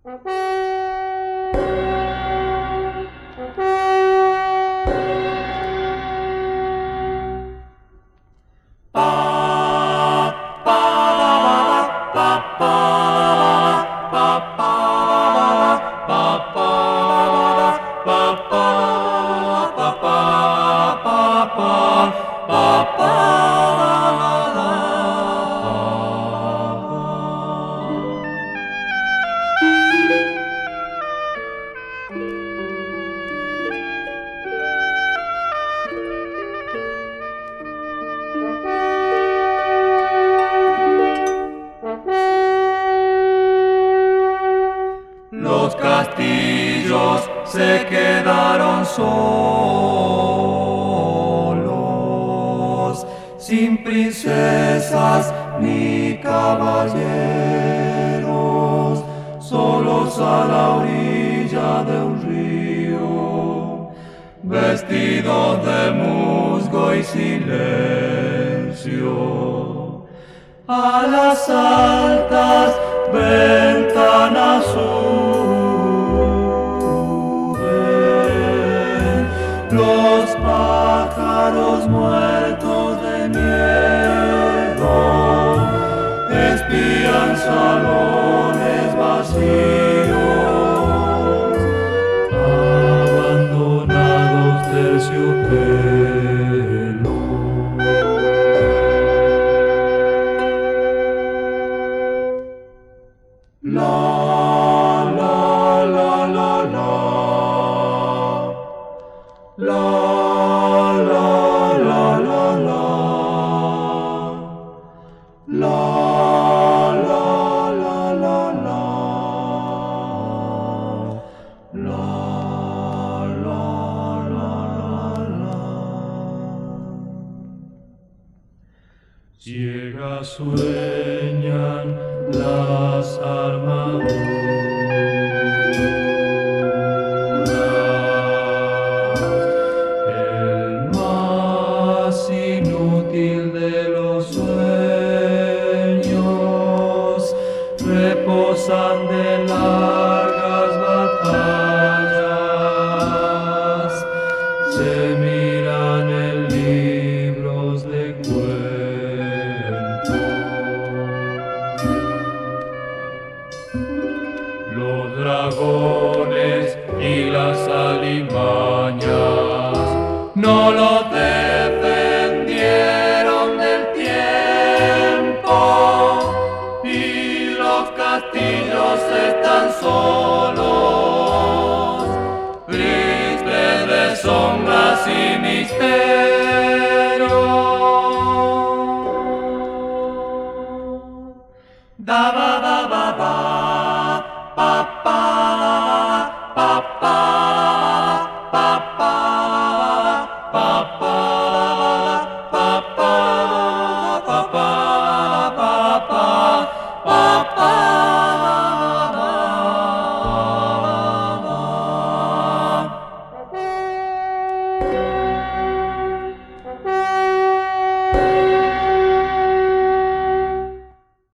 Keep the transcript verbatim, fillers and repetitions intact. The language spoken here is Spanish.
Los castillos se quedaron solos, sin princesas ni caballeros, solos a la orilla de un río, vestidos de musgo y silencio. A las altas ventanas suben los pájaros muertos de miedo, espían salones vacíos, abandonados terciopelos. La, la, la, la, la. La, la, la, la, la. La, la, la, la, la. La, la, la, la, la. Ciegas sueñan las armaduras, el más inútil de los sueños, reposan de largas batallas, se miran en libros de cuentos. Los dragones y las alimañas no los defendieron del tiempo, y los castillos están solos, tristes de sombras y misterios. Daba